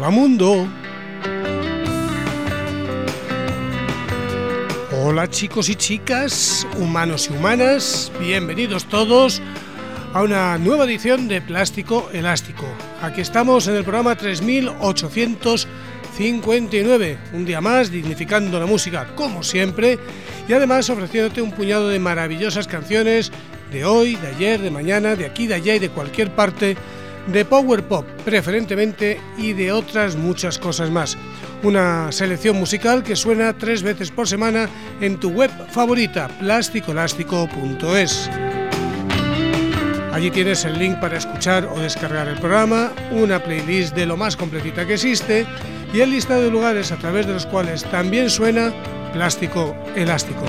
Mundo. Hola chicos y chicas, humanos y humanas, bienvenidos todos a una nueva edición de Plástico Elástico. Aquí estamos en el programa 3859, un día más dignificando la música como siempre y además ofreciéndote un puñado de maravillosas canciones de hoy, de ayer, de mañana, de aquí, de allá y de cualquier parte, de power pop preferentemente y de otras muchas cosas más. Una selección musical que suena 3 veces por semana en tu web favorita, plasticoelástico.es. Allí tienes el link para escuchar o descargar el programa, una playlist de lo más completita que existe y el listado de lugares a través de los cuales también suena Plástico Elástico.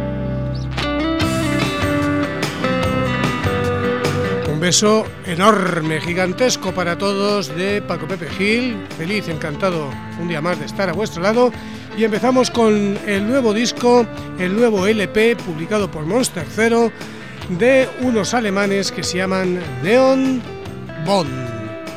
Un beso enorme, gigantesco para todos de Paco Pepe Gil, feliz, encantado un día más de estar a vuestro lado y empezamos con el nuevo disco, el nuevo LP publicado por Monster Zero de unos alemanes que se llaman Neon Bond.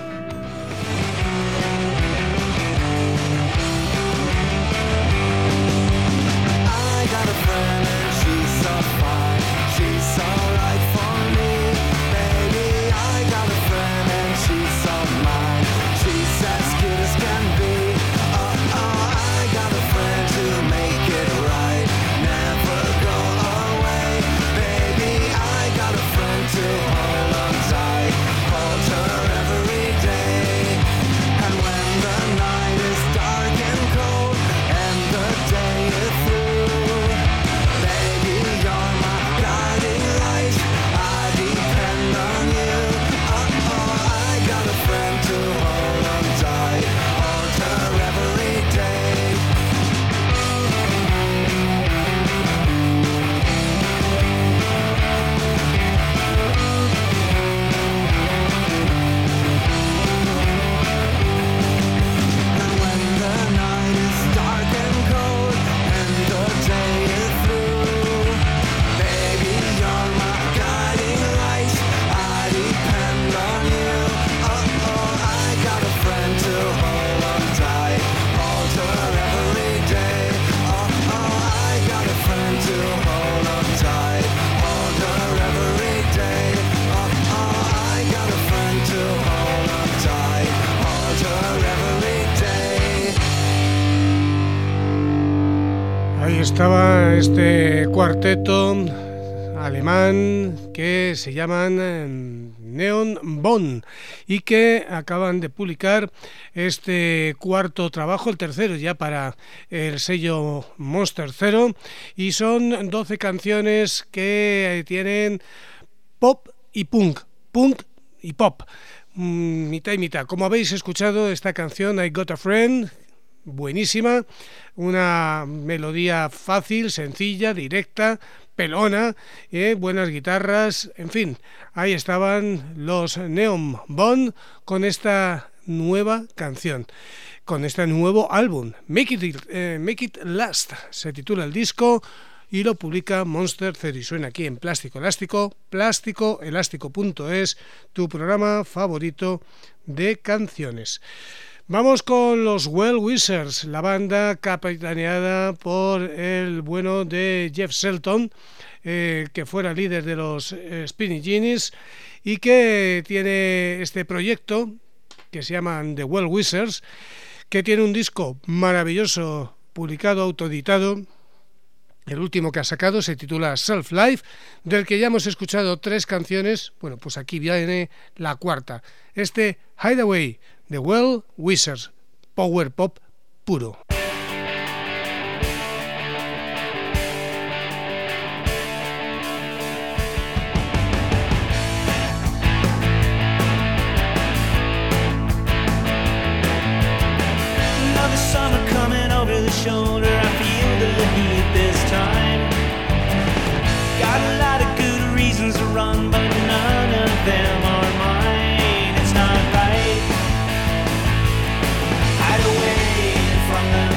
Estaba este cuarteto alemán que se llaman Neon Bond y que acaban de publicar este cuarto trabajo, el tercero ya para el sello Monster Zero, y son 12 canciones que tienen pop y punk y pop, mitad y mitad. Como habéis escuchado, esta canción I Got a Friend, buenísima, una melodía fácil, sencilla, directa, pelona, buenas guitarras, en fin, ahí estaban los Neon Bond con esta nueva canción, con este nuevo álbum, Make It Last, se titula el disco y lo publica Monster Zero y suena aquí en Plástico Elástico, plasticoelástico.es, tu programa favorito de canciones. Vamos con los Well Wishers, la banda capitaneada por el bueno de Jeff Shelton, que fuera líder de los Spinning Genies y que tiene este proyecto que se llama The Well Wishers, que tiene un disco maravilloso publicado, autoeditado. El último que ha sacado se titula Self Life, del que ya hemos escuchado 3 canciones. Bueno, pues aquí viene la cuarta, este Hideaway, The Well Wishers, power pop puro. Another summer coming over the shoulder, I feel the heat this time. Got a lot of good reasons to run, but none of them are mine. It's not right. Hide away from the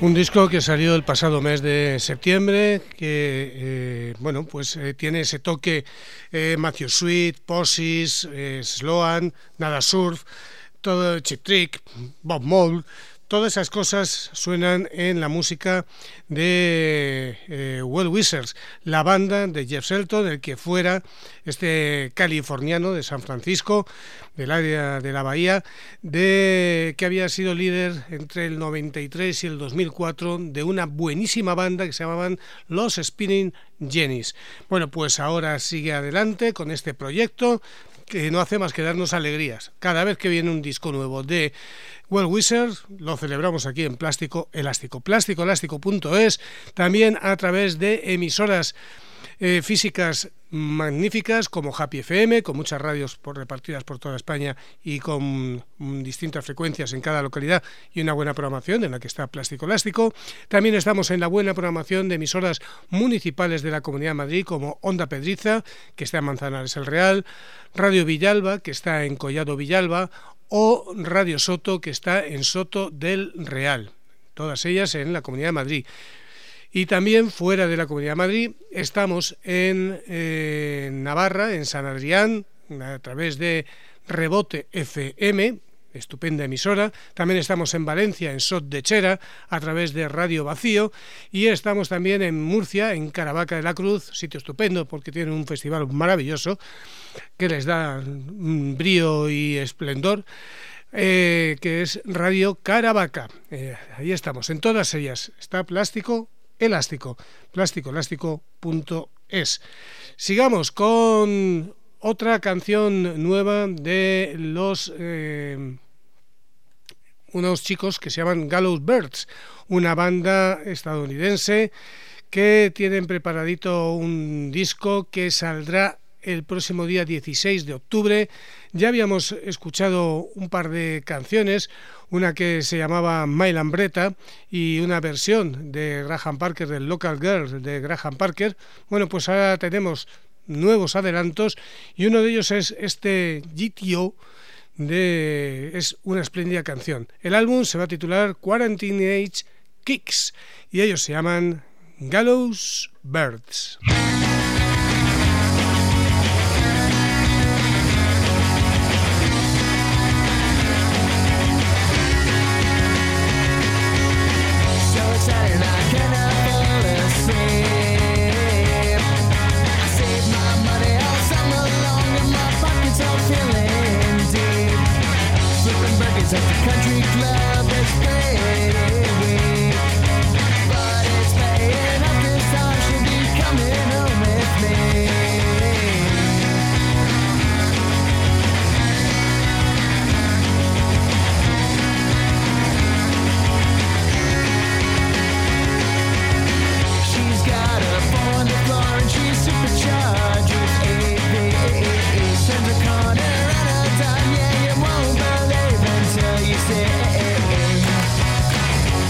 Un disco que salió el pasado mes de septiembre, que tiene ese toque Matthew Sweet, Possis, Sloan, Nada Surf, todo Cheap Trick, Bob Mould. Todas esas cosas suenan en la música de Well Wishers, la banda de Jeff Shelton, el que fuera este californiano de San Francisco, del área de la Bahía, que había sido líder entre el 93 y el 2004 de una buenísima banda que se llamaban Los Spinning Jennies. Bueno, pues ahora sigue adelante con este proyecto que no hace más que darnos alegrías. Cada vez que viene un disco nuevo de Well Wishers, lo celebramos aquí en Plástico Elástico. Plásticoelástico.es, también a través de emisoras físicas magníficas como Happy FM, con muchas radios repartidas por toda España y con distintas frecuencias en cada localidad y una buena programación en la que está Plástico Elástico. También estamos en la buena programación de emisoras municipales de la Comunidad de Madrid como Onda Pedriza, que está en Manzanares el Real, Radio Villalba, que está en Collado Villalba, o Radio Soto, que está en Soto del Real, todas ellas en la Comunidad de Madrid. Y también fuera de la Comunidad de Madrid estamos en Navarra, en San Adrián, a través de Rebote FM, estupenda emisora. También estamos en Valencia, en Sot de Chera, a través de Radio Vacío. Y estamos también en Murcia, en Caravaca de la Cruz, sitio estupendo porque tiene un festival maravilloso que les da un brío y esplendor. Que es Radio Caravaca. Ahí estamos, en todas ellas está Plástico Elástico, plásticoelástico.es. Sigamos con otra canción nueva de unos chicos que se llaman Gallows Birds, una banda estadounidense que tienen preparadito un disco que saldrá el próximo día 16 de octubre. Ya habíamos escuchado un par de canciones, una que se llamaba My Lambretta y una versión de Graham Parker, del Local Girl de Graham Parker. Bueno, pues ahora tenemos nuevos adelantos y uno de ellos es este GTO, es una espléndida canción. El álbum se va a titular Quarantine Age Kicks y ellos se llaman Gallows Birds. At the country club that's played away, but it's paying up this time. She'll be coming home with me. She's got a four on the floor and she's supercharged with AP. Turns a corner at a time, yeah, you won't believe until you see.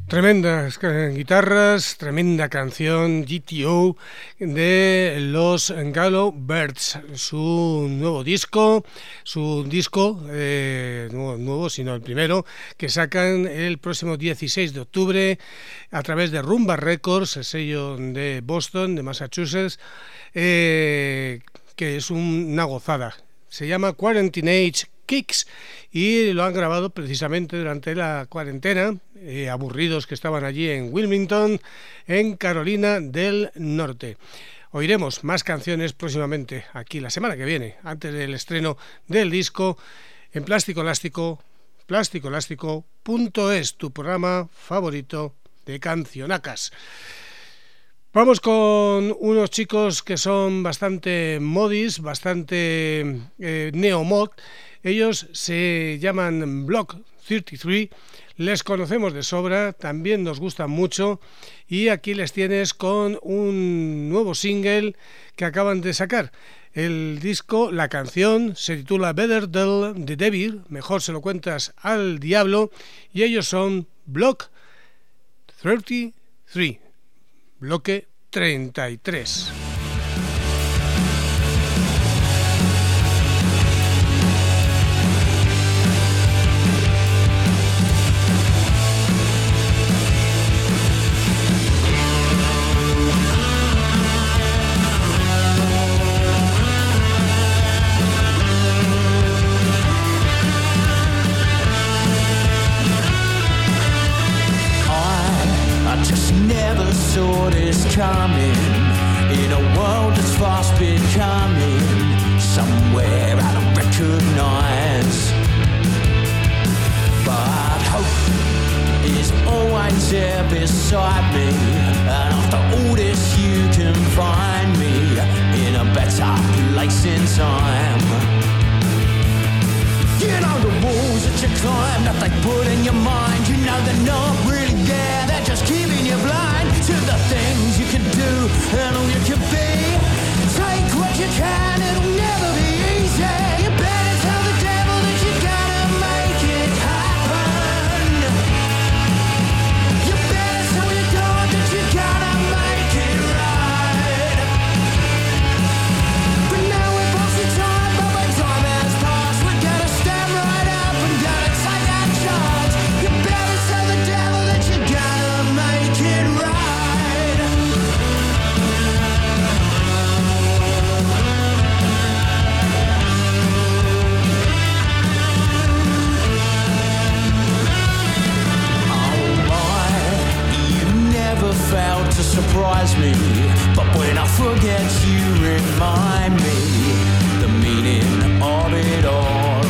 Tremendas guitarras, tremenda canción GTO de los Gallow Birds, su nuevo disco, no nuevo sino el primero, que sacan el próximo 16 de octubre a través de Rumba Records, el sello de Boston, de Massachusetts, que es una gozada. Se llama Quarantine Age Kicks y lo han grabado precisamente durante la cuarentena, aburridos que estaban allí en Wilmington, en Carolina del Norte. Oiremos más canciones próximamente, aquí la semana que viene, antes del estreno del disco, en Plástico Elástico, plasticoelástico.es, tu programa favorito de cancionacas. Vamos con unos chicos que son bastante modis, bastante neomod. Ellos se llaman Block 33, les conocemos de sobra, también nos gustan mucho y aquí les tienes con un nuevo single que acaban de sacar. El disco, la canción, se titula Better Than the Devil, mejor se lo cuentas al diablo, y ellos son Block 33, bloque 33. Saw this coming in a world that's fast becoming somewhere I don't recognize. But hope is always there beside me, and after all this you can find me in a better place in time. You know the walls that you climb, that they put in your mind, you know they're not really there, they're just keeping you blind to the things you can do and all you can be. Take what you can, it'll never be easy. You better tell the devil that you gotta make it happen. You better tell your God that you gotta make it right. But now we've lost the time, but when time has passed, we're gonna stand right up and gotta take our charge. You better tell the devil that you gotta make it right. Failed to surprise me, but when I forget you remind me the meaning of it all.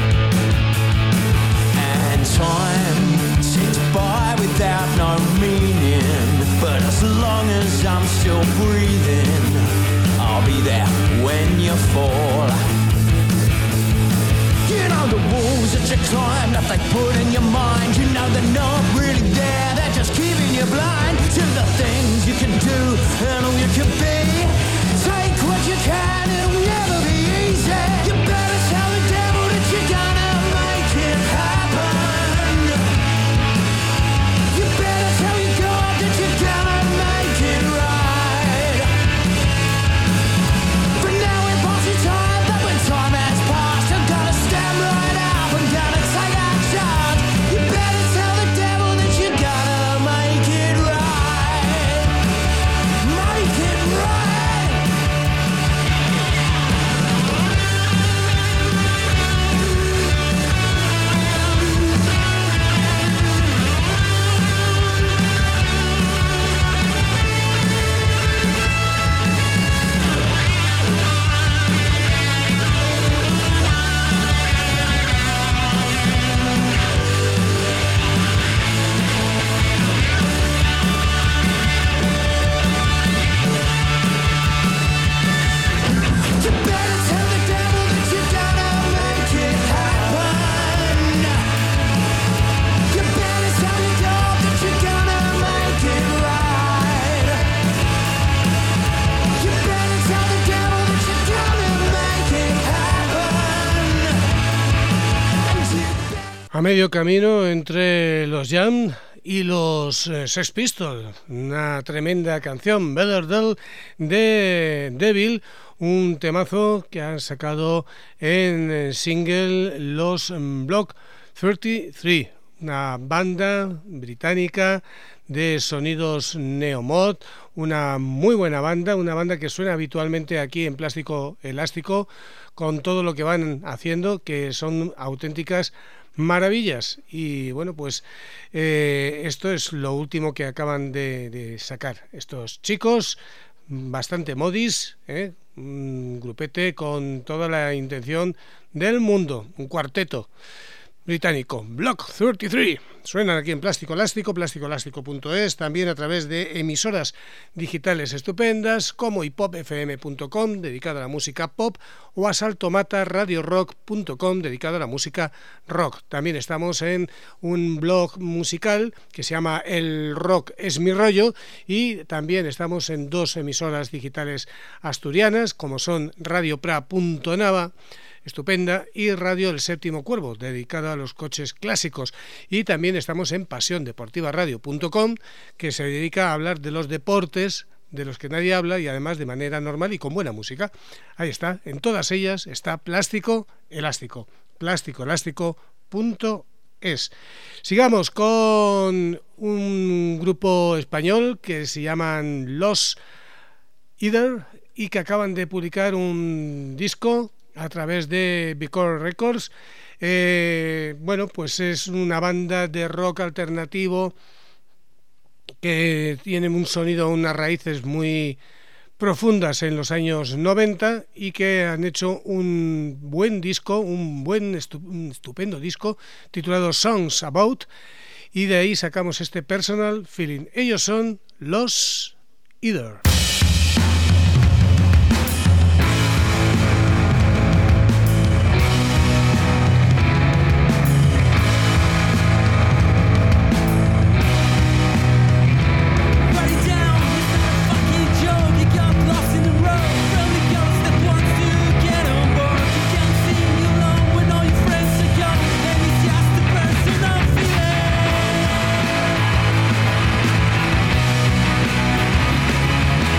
And time ticks by without no meaning, but as long as I'm still breathing, I'll be there when you fall. You know the walls that you climb, that they put in your mind, you know they're not really there, they're just keeping you blind to the things you can do and all you can be. Take what you can, it'll never be easy. You better tell the devil that you're gonna make it happen. You better tell your God that you're gonna make it right. But now we've lost your time, but when time has passed, I'm gonna stand right up, I'm gonna take our charge. You better tell the devil that you gotta make it right. Make it right. You better tell the devil that you gotta make it happen. You better tell your God that you're gonna make it right. You better tell the devil that you're gonna make it happen. And you better... A medio camino entre los Jam y los Sex Pistols, una tremenda canción, Better de Devil, un temazo que han sacado en single los Block 33, una banda británica de sonidos neomod, una muy buena banda, una banda que suena habitualmente aquí en Plástico Elástico, con todo lo que van haciendo, que son auténticas maravillas. Y bueno, pues esto es lo último que acaban de sacar estos chicos, bastante modis, un grupete con toda la intención del mundo, un cuarteto británico, Block 33. Suenan aquí en Plástico Elástico, plásticoelástico.es, también a través de emisoras digitales estupendas como hipopfm.com, dedicada a la música pop, o asaltomataradiorock.com, dedicada a la música rock. También estamos en un blog musical que se llama El Rock es mi rollo, y también estamos en dos emisoras digitales asturianas, como son radiopra.nava, estupenda, y Radio El Séptimo Cuervo, dedicada a los coches clásicos. Y también estamos en pasiondeportivaradio.com, que se dedica a hablar de los deportes de los que nadie habla, y además de manera normal y con buena música. Ahí está, en todas ellas está Plástico Elástico, plásticoelástico.es. Sigamos con un grupo español que se llaman Los Either, y que acaban de publicar un disco a través de Bicor Records. Bueno, pues es una banda de rock alternativo que tiene un sonido, unas raíces muy profundas en los años 90, y que han hecho un buen disco, un estupendo disco titulado Songs About, y de ahí sacamos este Personal Feeling. Ellos son Los Either. Feeling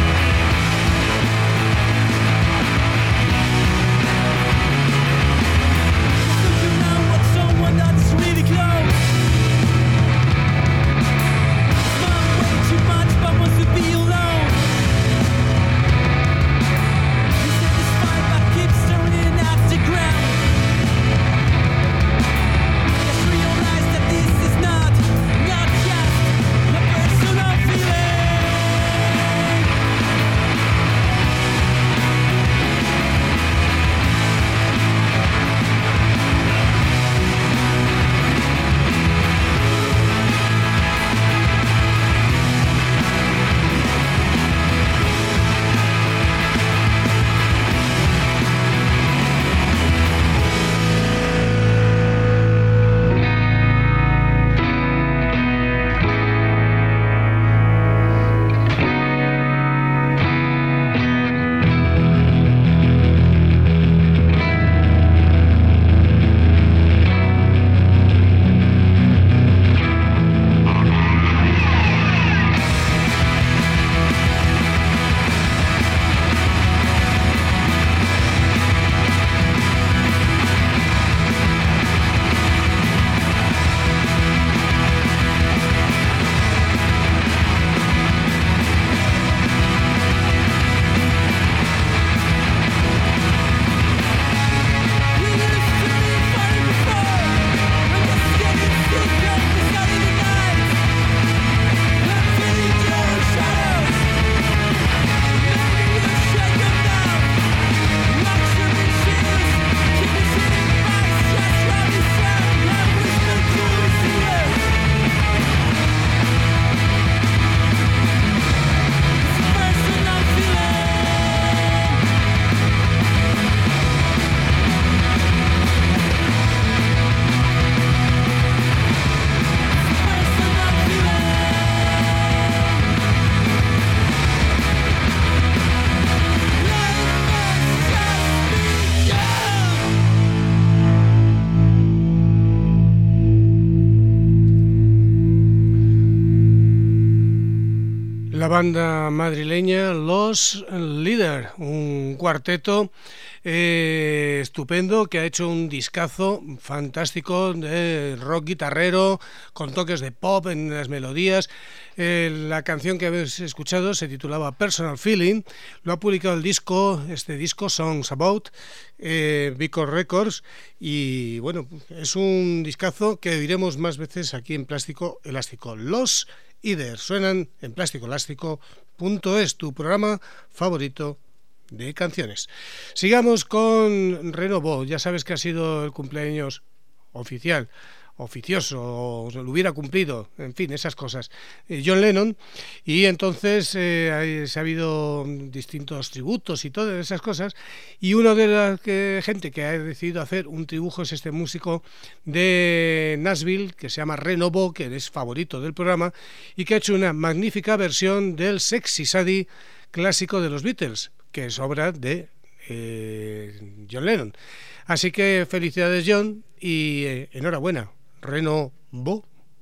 La banda madrileña Los Leader, un cuarteto estupendo que ha hecho un discazo fantástico de rock guitarrero con toques de pop en las melodías. La canción que habéis escuchado se titulaba Personal Feeling, lo ha publicado este disco Songs About, Vicor Records, y bueno, es un discazo que diremos más veces aquí en Plástico Elástico. Los Leader suenan en plásticoelástico.es, tu programa favorito de canciones. Sigamos con Reno Bo. Ya sabes que ha sido el cumpleaños oficioso, o lo hubiera cumplido, en fin, esas cosas, John Lennon, y entonces se ha habido distintos tributos y todas esas cosas, y una de las gente que ha decidido hacer un tributo es este músico de Nashville que se llama Reno Bo, que es favorito del programa y que ha hecho una magnífica versión del Sexy Sadie clásico de los Beatles, que es obra de John Lennon. Así que felicidades, John, y enhorabuena, Reno Bo.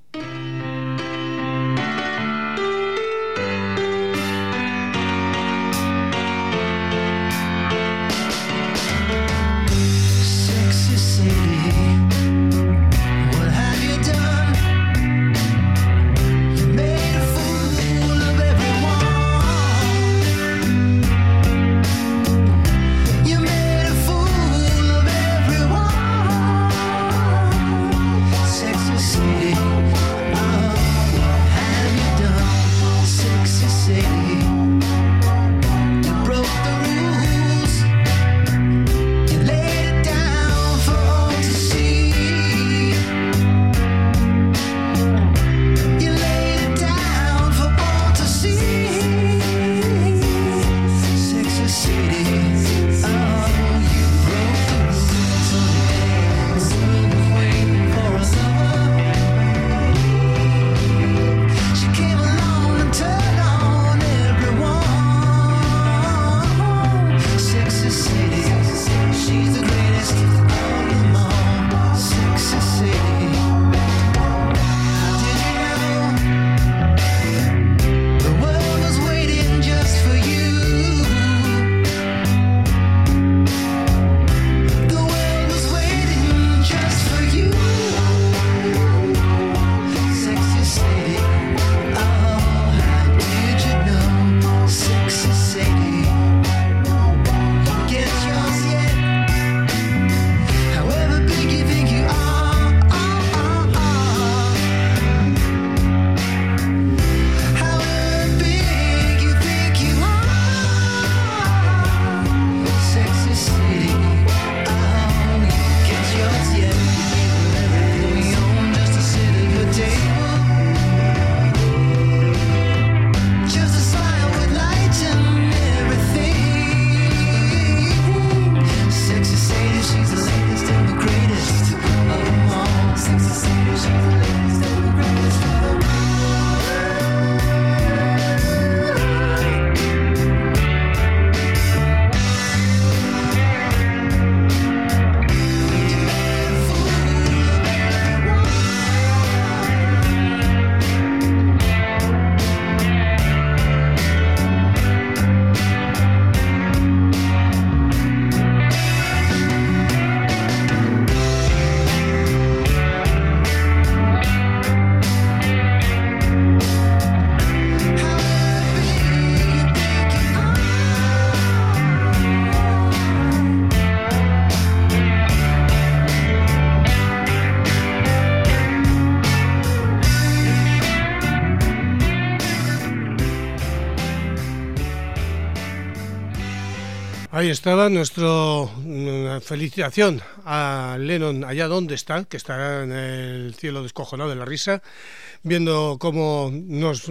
Ahí estaba nuestra felicitación a Lennon allá donde está, que estará en el cielo descojonado de la risa, viendo cómo nos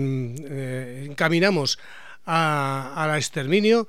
encaminamos al exterminio.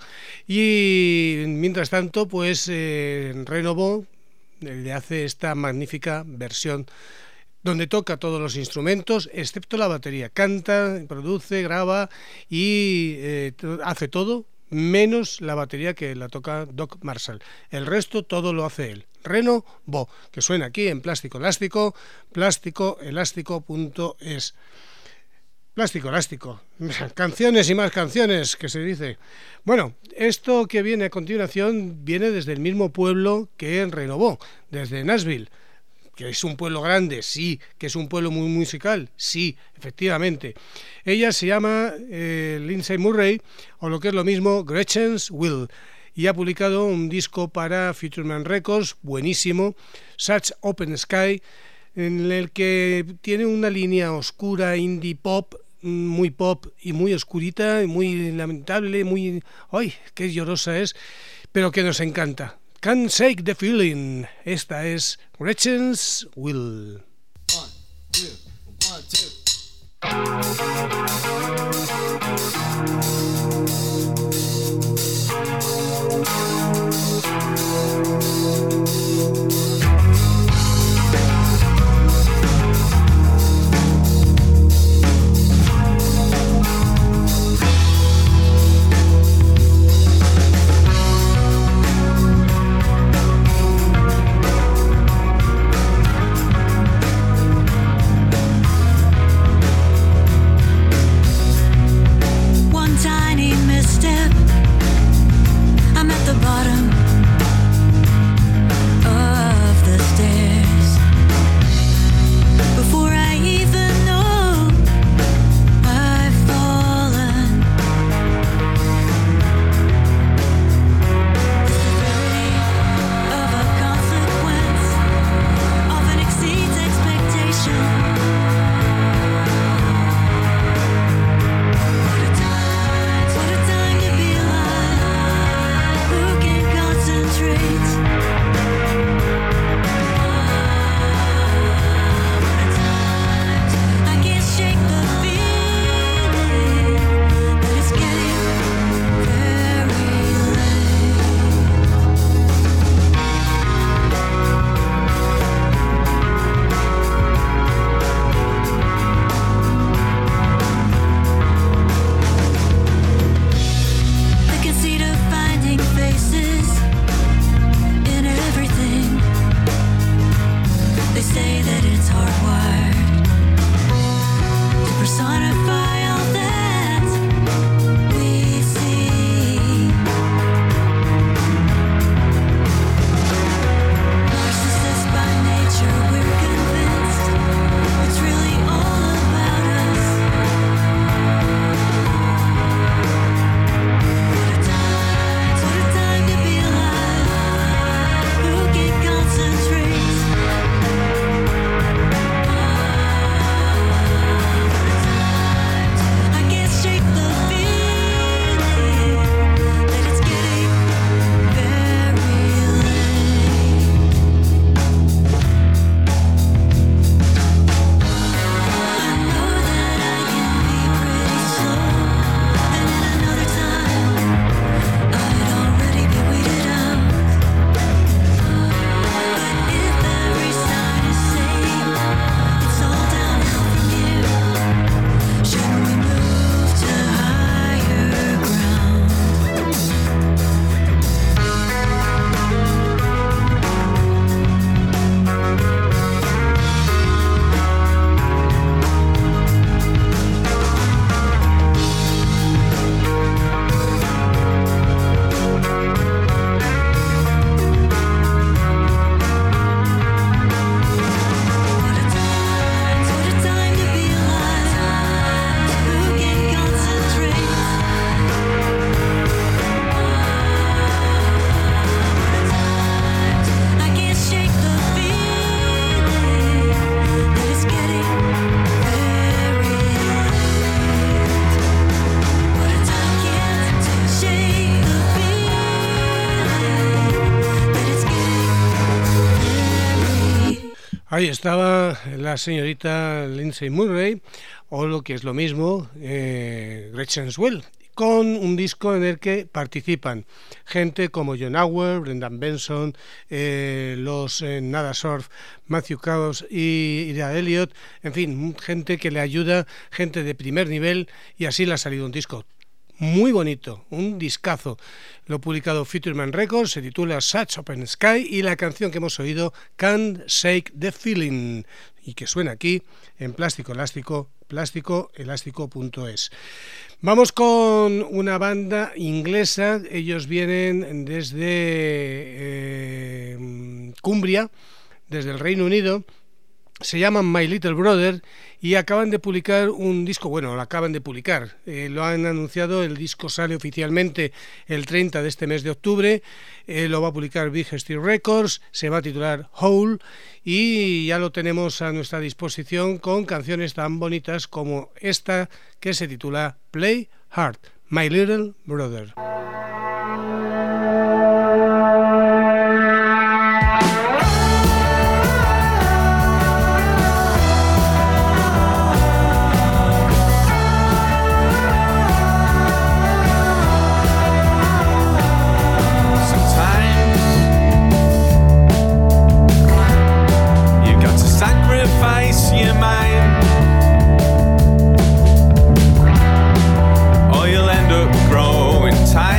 Y mientras tanto, pues Reno Bo le hace esta magnífica versión donde toca todos los instrumentos, excepto la batería. Canta, produce, graba y hace todo, menos la batería, que la toca Doc Marshall. El resto todo lo hace él. Reno Bo, que suena aquí en Plástico Elástico, plásticoelástico.es. Plástico elástico. Canciones y más canciones, que se dice. Bueno, esto que viene a continuación viene desde el mismo pueblo que renovó, desde Nashville. Que es un pueblo grande, sí. Que es un pueblo muy musical, sí, efectivamente. Ella se llama Lindsay Murray, o lo que es lo mismo, Gretchen's Will, y ha publicado un disco para Futureman Records, buenísimo, Such Open Sky, en el que tiene una línea oscura, indie pop y muy oscurita, y muy lamentable, muy... ¡Ay, qué llorosa es! Pero que nos encanta. Can't Shake the Feeling. Esta es Gretchen's Will. 1, 2, 1, Ahí estaba la señorita Lindsay Murray, o lo que es lo mismo, Gretchen's Will, con un disco en el que participan gente como John Auer, Brendan Benson, los Nada Surf, Matthew Caos y Ira Elliott, en fin, gente que le ayuda, gente de primer nivel, y así le ha salido un disco muy bonito, un discazo. Lo ha publicado Futureman Records, se titula Such Open Sky y la canción que hemos oído, Can't Shake the Feeling, y que suena aquí en Plástico Elástico, plásticoelástico.es. Vamos con una banda inglesa, ellos vienen desde Cumbria, desde el Reino Unido, se llaman My Little Brother y acaban de publicar un disco, bueno, lo acaban de publicar, lo han anunciado, el disco sale oficialmente el 30 de este mes de octubre, lo va a publicar Big Steel Records, se va a titular Hole y ya lo tenemos a nuestra disposición con canciones tan bonitas como esta que se titula Play Hard, My Little Brother. Sacrifice your mind, or you'll end up growing tired.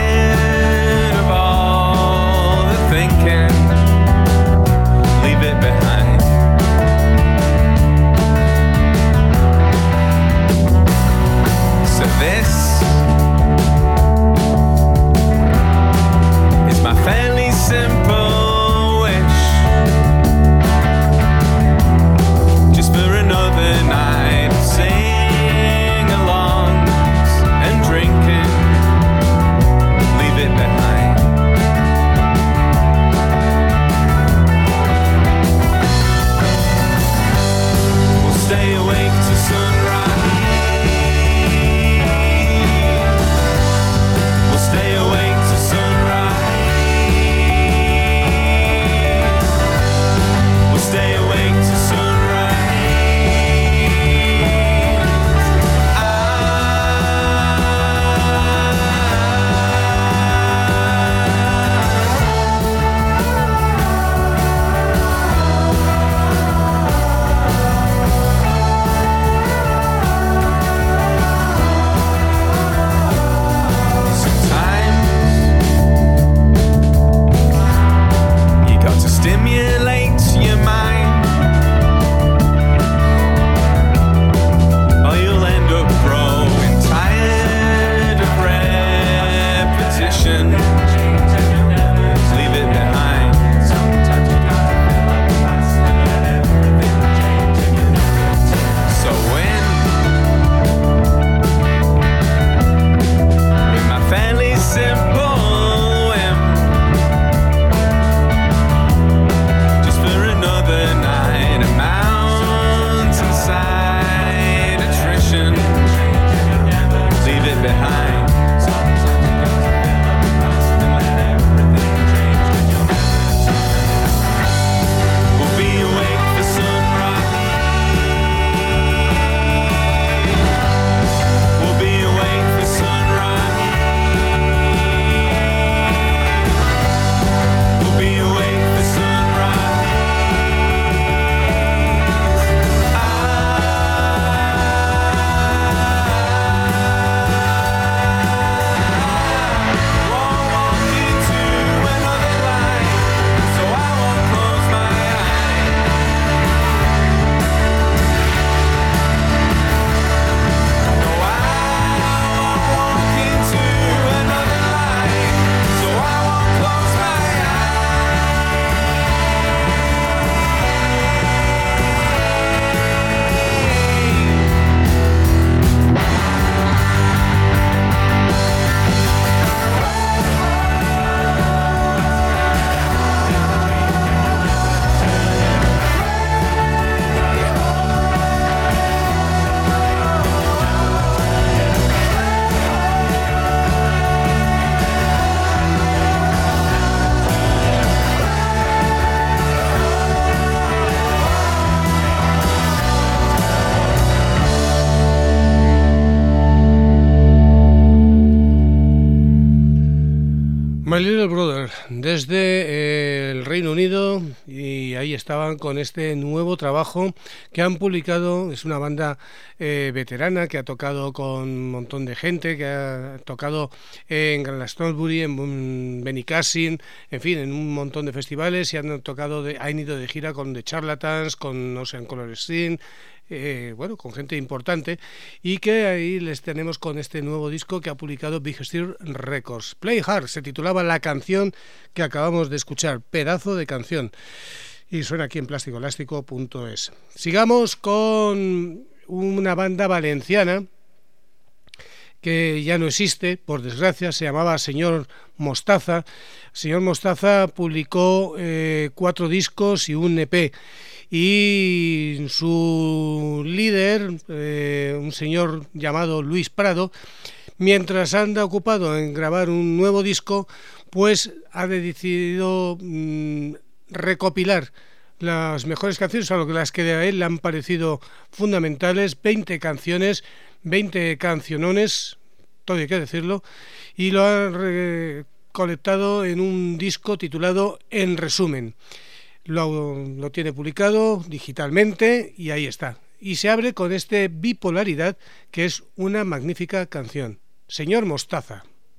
My Little Brother, desde el Reino Unido, y ahí estaban con este nuevo trabajo que han publicado. Es una banda veterana que ha tocado con un montón de gente, que ha tocado en Glastonbury, en Benicassin, en fin, en un montón de festivales, y han ido de gira con The Charlatans, con Ocean Color Scene, bueno, con gente importante, y que ahí les tenemos con este nuevo disco que ha publicado Big Stir Records. Play Hard se titulaba la canción que acabamos de escuchar, pedazo de canción, y suena aquí en plasticoelástico.es. Sigamos con una banda valenciana que ya no existe, por desgracia. Se llamaba Señor Mostaza. Señor Mostaza publicó 4 discos y un EP, y su líder, un señor llamado Luis Prado, mientras anda ocupado en grabar un nuevo disco, pues ha decidido recopilar las mejores canciones, a lo que las que a él le han parecido fundamentales, 20 canciones, 20 cancionones, todo hay que decirlo, y lo ha recolectado en un disco titulado En Resumen. Lo tiene publicado digitalmente y ahí está. Y se abre con este Bipolaridad, que es una magnífica canción. Señor Mostaza.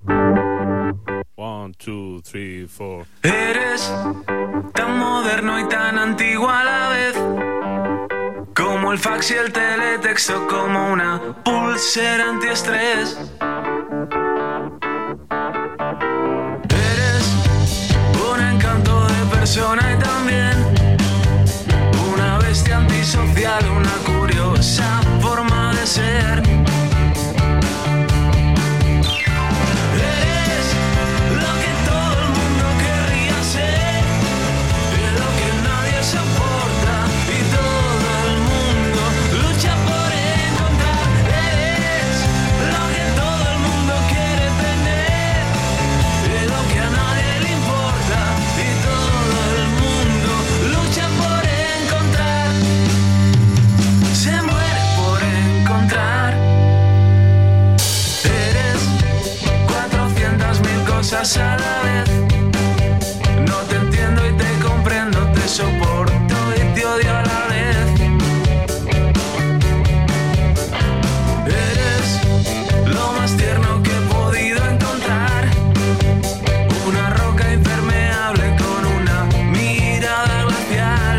1, 2, 3, 4. Eres tan moderno y tan antiguo a la vez, como el fax y el teletexto, como una pulsera antiestrés. Eres un encanto de persona y también una bestia antisocial, una curiosa forma de ser. Eres lo que todo el mundo querría ser, y lo que nadie soporta y todo el mundo lucha por encontrar. Eres lo que todo el mundo quiere tener, y lo que a nadie le importa y todo el mundo lucha por encontrar. Se muere por encontrar. Eres 400.000 cosas a la vez. No te entiendo y te comprendo, te soporto y te odio a la vez. Eres lo más tierno que he podido encontrar, una roca impermeable con una mirada glacial.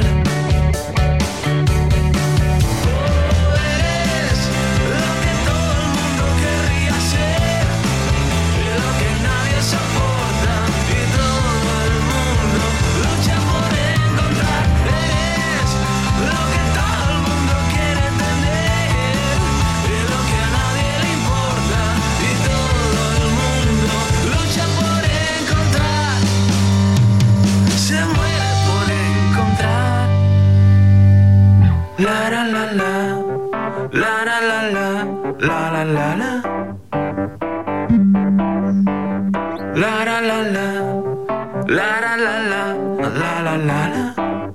Oh, eres lo que todo el mundo querría ser, y lo que nadie soporta y todo el mundo lucha por encontrar. Eres lo que todo el mundo quiere tener, y lo que a nadie le importa y todo el mundo lucha por encontrar. Se muere por encontrar. La la la la, la la la la, la la la la. La la la la, la la la la, la la la la.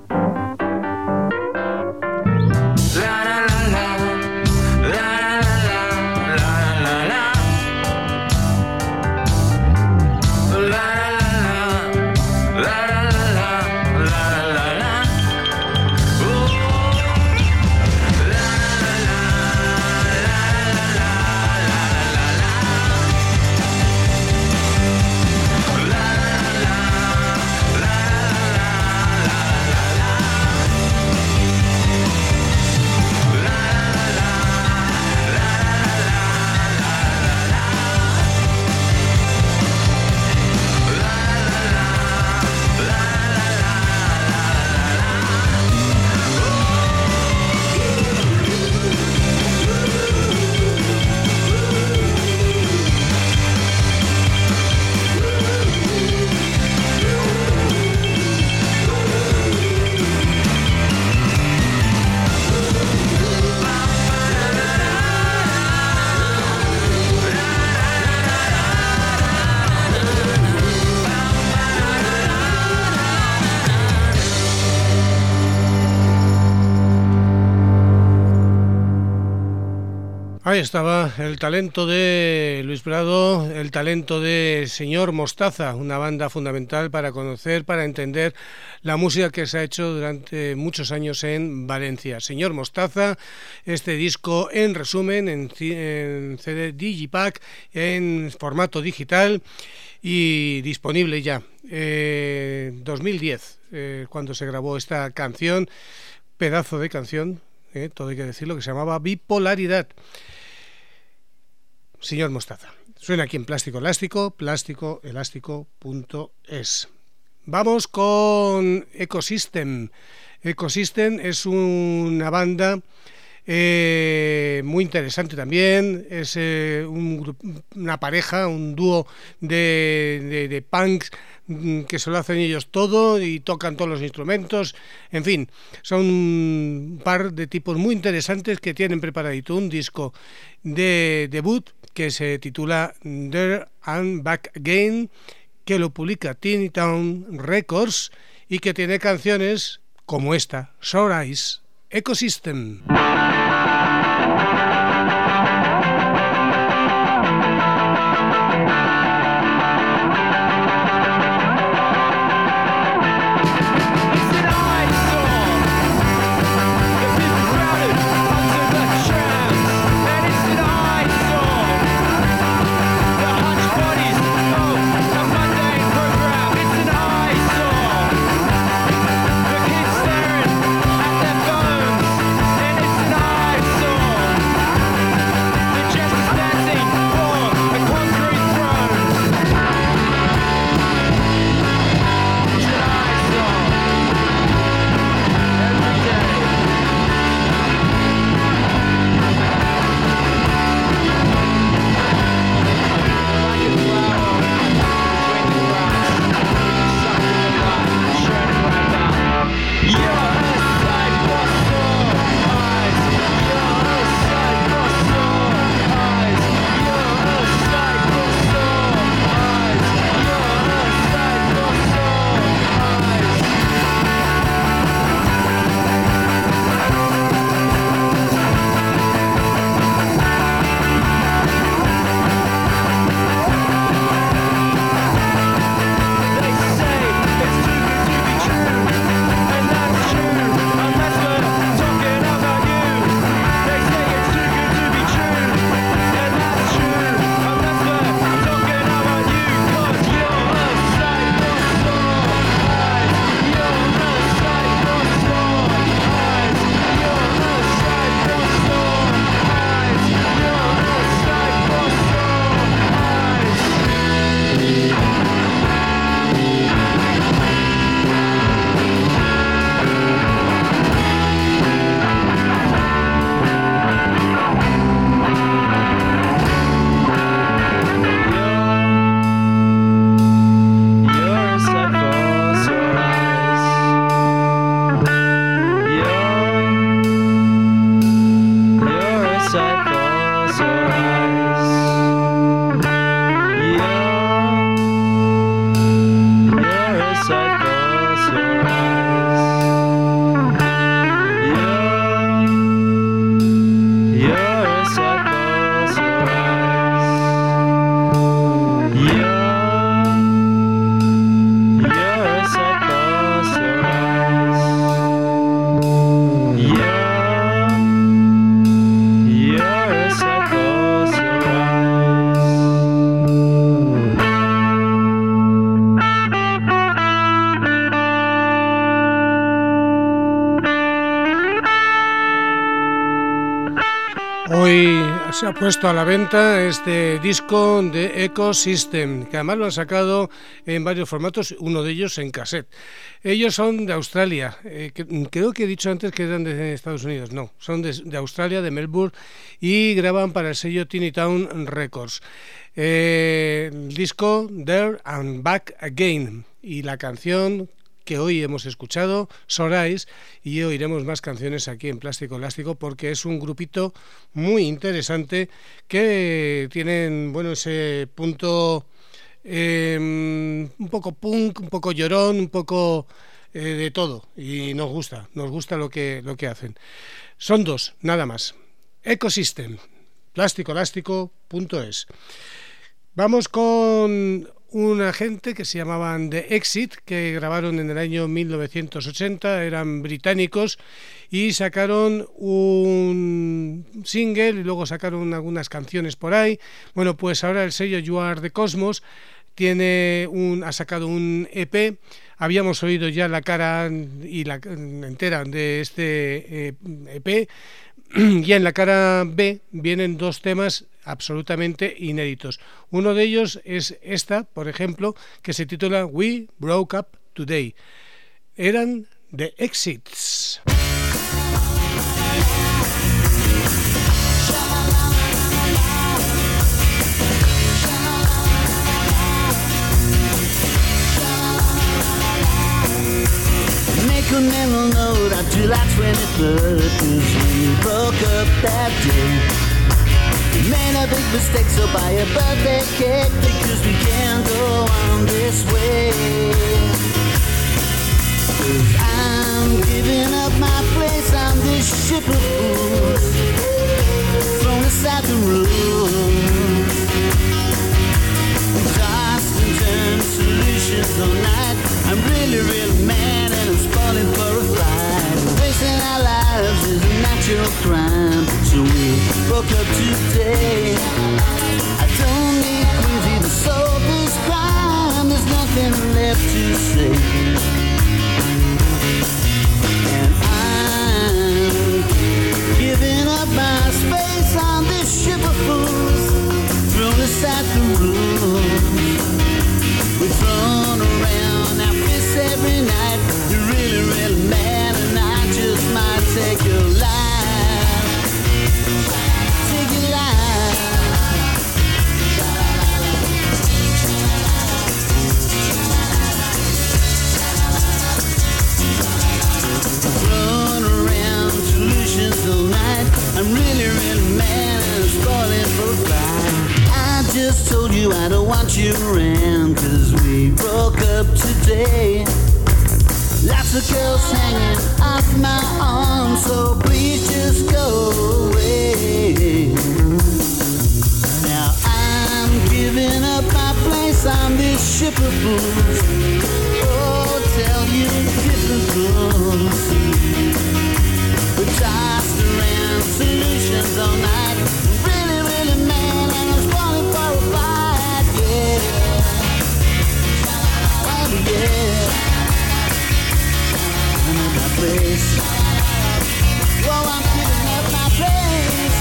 La la la la, la la la la, la la la la. La la la la, la la la la, la la la la. Oh, la la la la, la la la la, la la la la. La la la la, la la la la, la la la la. Ahí estaba el talento de Luis Prado, el talento de Señor Mostaza, una banda fundamental para conocer, para entender la música que se ha hecho durante muchos años en Valencia. Señor Mostaza, este disco en resumen, en CD Digipack, en formato digital y disponible ya. 2010, cuando se grabó esta canción, pedazo de canción, todo hay que decirlo, que se llamaba Bipolaridad. Señor Mostaza. Suena aquí en Plástico Elástico, plásticoelástico.es. Vamos con Ecosystem. Ecosystem es una banda muy interesante también. Es una pareja, un dúo de punks que se lo hacen ellos todo y tocan todos los instrumentos. En fin, son un par de tipos muy interesantes que tienen preparadito un disco de debut que se titula There and Back Again, que lo publica Teeny Town Records y que tiene canciones como esta, Sore Eyes, Ecosystem. Se ha puesto a la venta este disco de Ecosystem, que además lo han sacado en varios formatos, uno de ellos en cassette. Ellos son de Australia, creo que he dicho antes que eran de Estados Unidos, no, son de Australia, de Melbourne, y graban para el sello Teeny Town Records. El disco There and Back Again, y la canción que hoy hemos escuchado, Sore Eyes, y oiremos más canciones aquí en Plástico Elástico porque es un grupito muy interesante que tienen, bueno, ese punto un poco punk, un poco llorón, un poco de todo, y nos gusta lo que hacen. Son dos, nada más. Ecosystem, plasticoelástico.es. Vamos con una gente que se llamaban The Exit, que grabaron en el año 1980, eran británicos y sacaron un single y luego sacaron algunas canciones por ahí. Bueno, pues ahora el sello You Are the Cosmos ha sacado un EP. Habíamos oído ya la cara y la entera de este EP, y en la cara B vienen dos temas absolutamente inéditos. Uno de ellos es esta, por ejemplo, que se titula We Broke Up Today. Eran The Exits. Make a mental note on July 23rd, 'cause we broke up that day. Made a big mistake, so buy a birthday cake, because we can't go on this way. 'Cause I'm giving up my place on this ship of fools, from the south of room. Tossed and turned solutions all night. I'm really, really mad and I'm falling for a fight. Wasting our lives is a natural crime, so we broke up today. I don't need crazy to solve this crime. There's nothing left to say. And I'm giving up my space on this ship of fools, thrown aside the room. We're thrown around our fists every night. You're really, really mad, and I just might take your life. Take your life. Thrown around solutions all night. I'm really, really mad, and I'm spoiling for a fight. I just told you I don't want you around, 'cause we broke up today. Lots of girls hanging off my arm, so please just go away. Now I'm giving up my place on this ship of fools. Oh, tell you different fools. We tossed around solutions all night. Really, really mad, and I was falling for a fight, yeah. Oh, yeah. I'm in my place. Whoa, I'm giving up my place.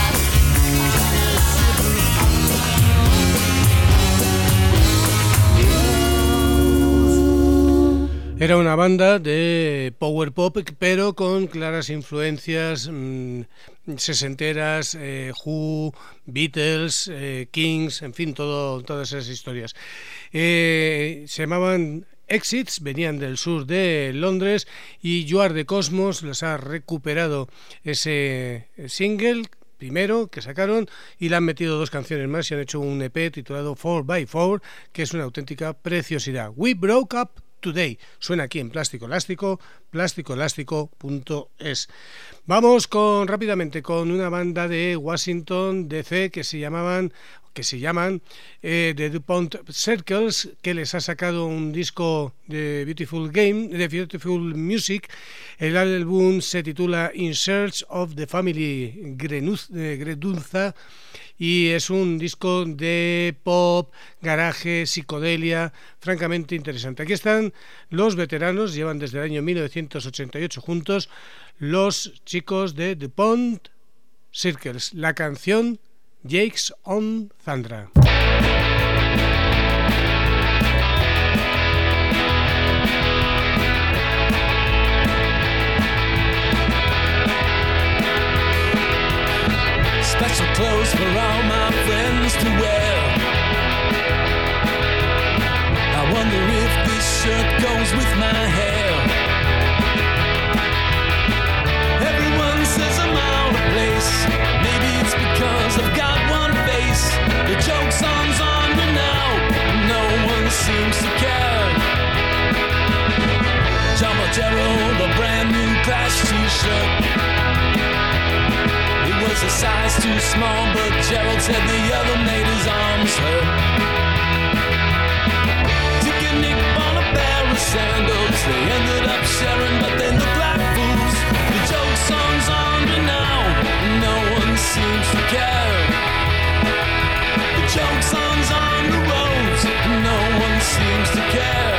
Era una banda de power pop, pero con claras influencias sesenteras, Who, Beatles, Kings, en fin, todas esas historias. Se llamaban Exits, venían del sur de Londres, y You Are the Cosmos les ha recuperado ese single primero que sacaron y le han metido dos canciones más y han hecho un EP titulado 4x4, que es una auténtica preciosidad. We Broke Up Today. Suena aquí en Plástico Elástico, plasticoelástico.es. Vamos rápidamente con una banda de Washington DC que se llaman The DuPont Circles, que les ha sacado un disco de Beautiful Music. El álbum se titula In Search of the Family Gredunza y es un disco de pop, garaje, psicodelia, francamente interesante. Aquí están los veteranos, llevan desde el año 1988 juntos, los chicos de DuPont Circles. La canción Jake's on Thundra. Special clothes for all my friends to wear. I wonder if this shirt goes with my hair. Everyone says I'm out of place. Maybe it's because I've got one face. The joke's on me now. No one seems to care. John Margera, a brand new Clash t-shirt. It was a size was too small, but Gerald said the other made his arms hurt. Took a nick on a pair of sandals, they ended up sharing, but they look like fools. The joke song's on me now, no one seems to care. The joke song's on the roads, no one seems to care.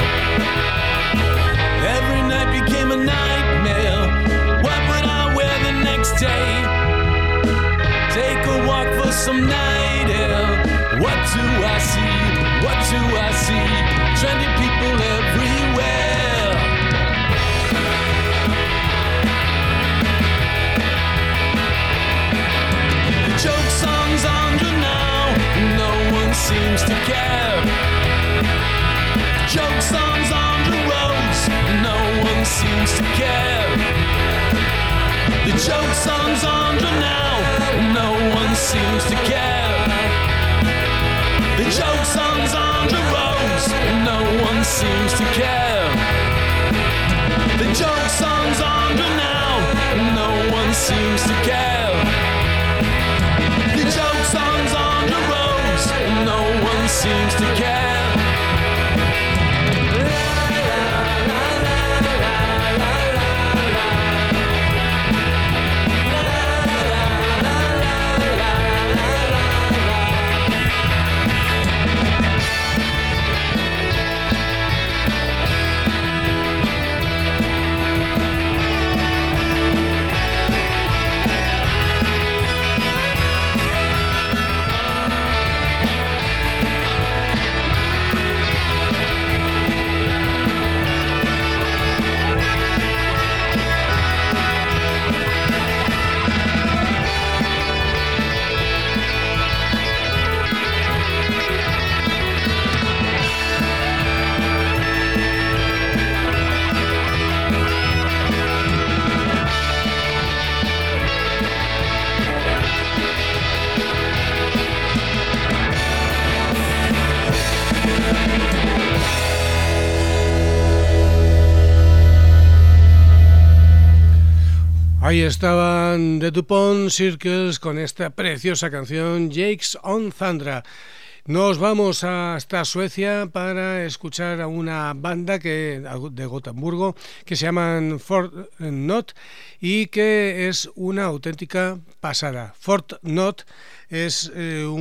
Every night became a nightmare. What would I wear the next day? Take a walk for some night air. What do I see? What do I see? Trendy people everywhere. The joke song's under now, no one seems to care. Joke songs on the roads, no one seems to care. The joke songs on the now, no one seems to care. The joke songs on the roads, no one seems to care. The joke songs on the now, no one seems to care. The joke songs on the roads, no one seems to care. Ahí estaban The Dupont Circles con esta preciosa canción Jakes on Thunder. Nos vamos hasta Suecia para escuchar a una banda de Gotemburgo que se llaman Fort Not y que es una auténtica pasada. Fort Not es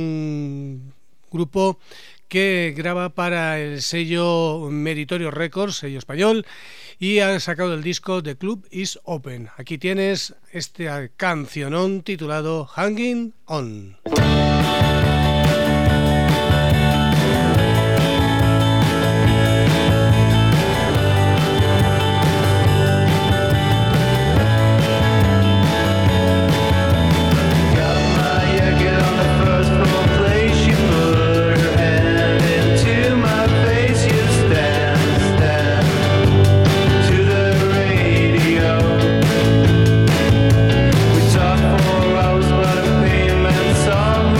un grupo que graba para el sello Meritorio Records, sello español, y ha sacado el disco The Club is Open. Aquí tienes este cancionón titulado Hanging On. Song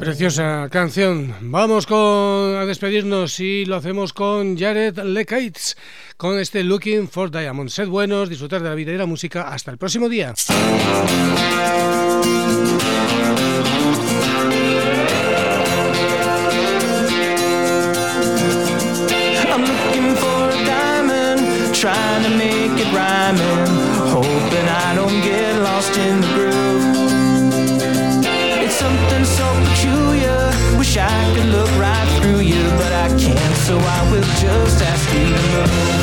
Preciosa canción. Vamos a despedirnos y lo hacemos con Jared Lecates con este Looking for Diamonds. Sed buenos, disfrutar de la vida y la música. Hasta el próximo día. I'm looking for a diamond, trying to make it rhyming, hoping I don't get lost in the groove. It's something so peculiar, wish I could look right through you, but I can't, so I will just ask you to move.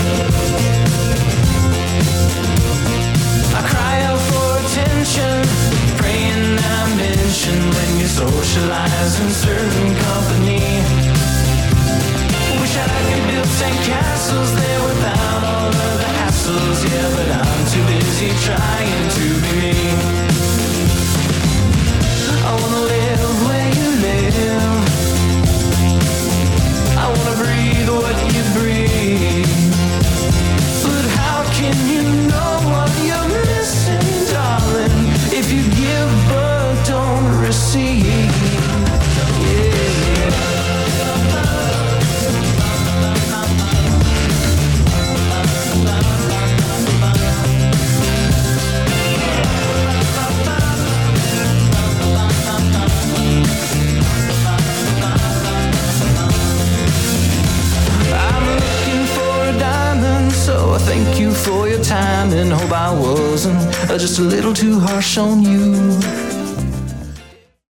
I cry out for attention, praying I mention when you socialize in certain company. Wish I could build sandcastles there without all of the hassles, yeah, but I'm too busy trying to be me. I wanna live where you live, I wanna breathe what you breathe, but how can you know what you're missing, darling, if you give but don't receive? So I thank you for your time and hope I wasn't just a little too harsh on you.